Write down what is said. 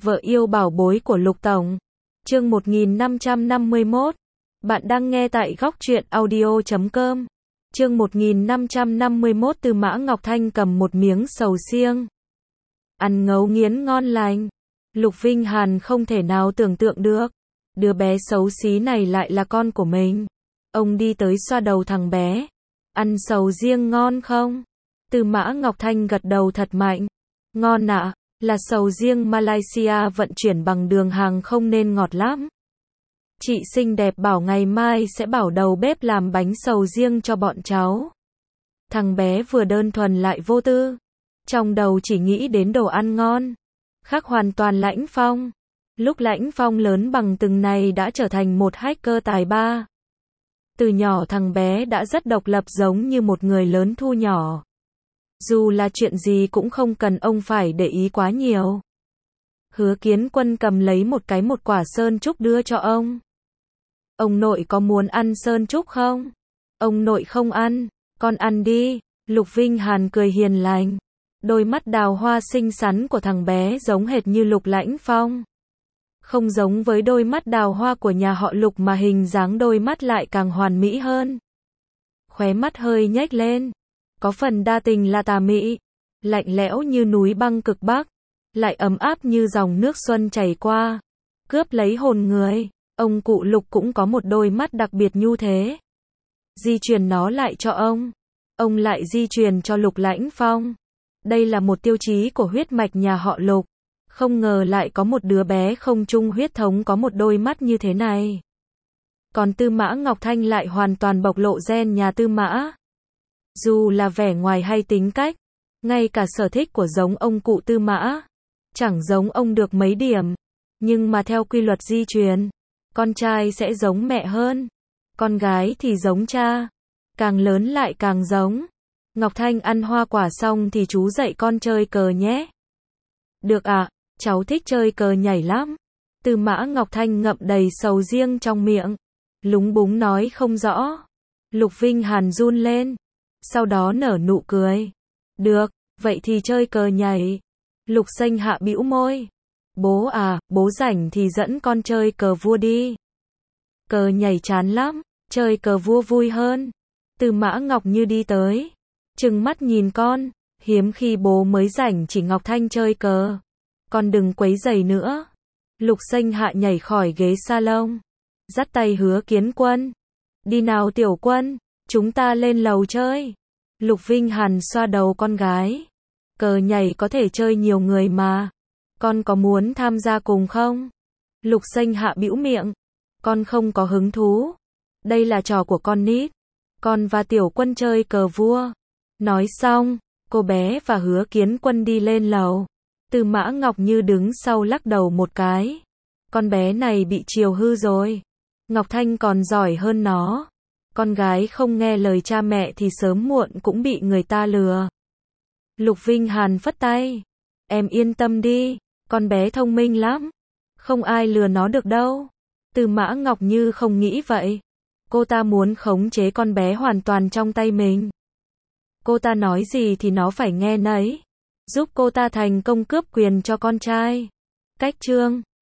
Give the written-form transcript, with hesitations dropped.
Vợ yêu bảo bối của Lục Tổng. Chương 1551. Bạn đang nghe tại góc truyện audio.com. Chương 1551. Tư Mã Ngọc Thanh cầm một miếng sầu riêng. Ăn ngấu nghiến ngon lành. Lục Vinh Hàn không thể nào tưởng tượng được. Đứa bé xấu xí này lại là con của mình. Ông đi tới xoa đầu thằng bé. Ăn sầu riêng ngon không? Tư Mã Ngọc Thanh gật đầu thật mạnh. Ngon ạ, là sầu riêng Malaysia vận chuyển bằng đường hàng không nên ngọt lắm. Chị xinh đẹp bảo ngày mai sẽ bảo đầu bếp làm bánh sầu riêng cho bọn cháu. Thằng bé vừa đơn thuần lại vô tư. Trong đầu chỉ nghĩ đến đồ ăn ngon. Khác hoàn toàn Lãnh Phong. Lúc Lãnh Phong lớn bằng từng này đã trở thành một hacker tài ba. Từ nhỏ thằng bé đã rất độc lập giống như một người lớn thu nhỏ. Dù là chuyện gì cũng không cần ông phải để ý quá nhiều. Hứa Kiến Quân cầm lấy một quả sơn trúc đưa cho ông. Ông nội có muốn ăn sơn trúc không? Ông nội không ăn, con ăn đi. Lục Vinh Hàn cười hiền lành. Đôi mắt đào hoa xinh xắn của thằng bé giống hệt như Lục Lãnh Phong. Không giống với đôi mắt đào hoa của nhà họ Lục mà hình dáng đôi mắt lại càng hoàn mỹ hơn. Khóe mắt hơi nhếch lên. Có phần đa tình là tà mị. Lạnh lẽo như núi băng cực Bắc. Lại ấm áp như dòng nước xuân chảy qua. Cướp lấy hồn người. Ông cụ Lục cũng có một đôi mắt đặc biệt như thế. Di truyền nó lại cho ông. Ông lại di truyền cho Lục Lãnh Phong. Đây là một tiêu chí của huyết mạch nhà họ Lục. Không ngờ lại có một đứa bé không chung huyết thống có một đôi mắt như thế này. Còn Tư Mã Ngọc Thanh lại hoàn toàn bộc lộ gen nhà Tư Mã. Dù là vẻ ngoài hay tính cách, ngay cả sở thích của giống ông cụ Tư Mã, chẳng giống ông được mấy điểm. Nhưng mà theo quy luật di truyền, con trai sẽ giống mẹ hơn, con gái thì giống cha, càng lớn lại càng giống. Ngọc Thanh ăn hoa quả xong thì chú dạy con chơi cờ nhé. Được ạ, cháu thích chơi cờ nhảy lắm. Tư Mã Ngọc Thanh ngậm đầy sầu riêng trong miệng, lúng búng nói không rõ. Lục Vinh Hàn run lên, sau đó nở nụ cười. Được, vậy thì chơi cờ nhảy. Lục Xanh Hạ bĩu môi. Bố à, bố rảnh thì dẫn con chơi cờ vua đi. Cờ nhảy chán lắm, chơi cờ vua vui hơn. Tư Mã Ngọc Như đi tới, trừng mắt nhìn con, hiếm khi bố mới rảnh chỉ Ngọc Thanh chơi cờ. Con đừng quấy rầy nữa. Lục Xanh Hạ nhảy khỏi ghế salon, dắt tay Hứa Kiến Quân. Đi nào Tiểu Quân, chúng ta lên lầu chơi. Lục Vinh Hàn xoa đầu con gái. Cờ nhảy có thể chơi nhiều người mà. Con có muốn tham gia cùng không? Lục Xanh Hạ bĩu miệng. Con không có hứng thú. Đây là trò của con nít. Con và Tiểu Quân chơi cờ vua. Nói xong, cô bé và Hứa Kiến Quân đi lên lầu. Tư Mã Ngọc Như đứng sau lắc đầu một cái. Con bé này bị chiều hư rồi. Ngọc Thanh còn giỏi hơn nó. Con gái không nghe lời cha mẹ thì sớm muộn cũng bị người ta lừa. Lục Vinh Hàn phất tay. Em yên tâm đi, con bé thông minh lắm. Không ai lừa nó được đâu. Tư Mã Ngọc Như không nghĩ vậy. Cô ta muốn khống chế con bé hoàn toàn trong tay mình. Cô ta nói gì thì nó phải nghe nấy. Giúp cô ta thành công cướp quyền cho con trai. Cách chương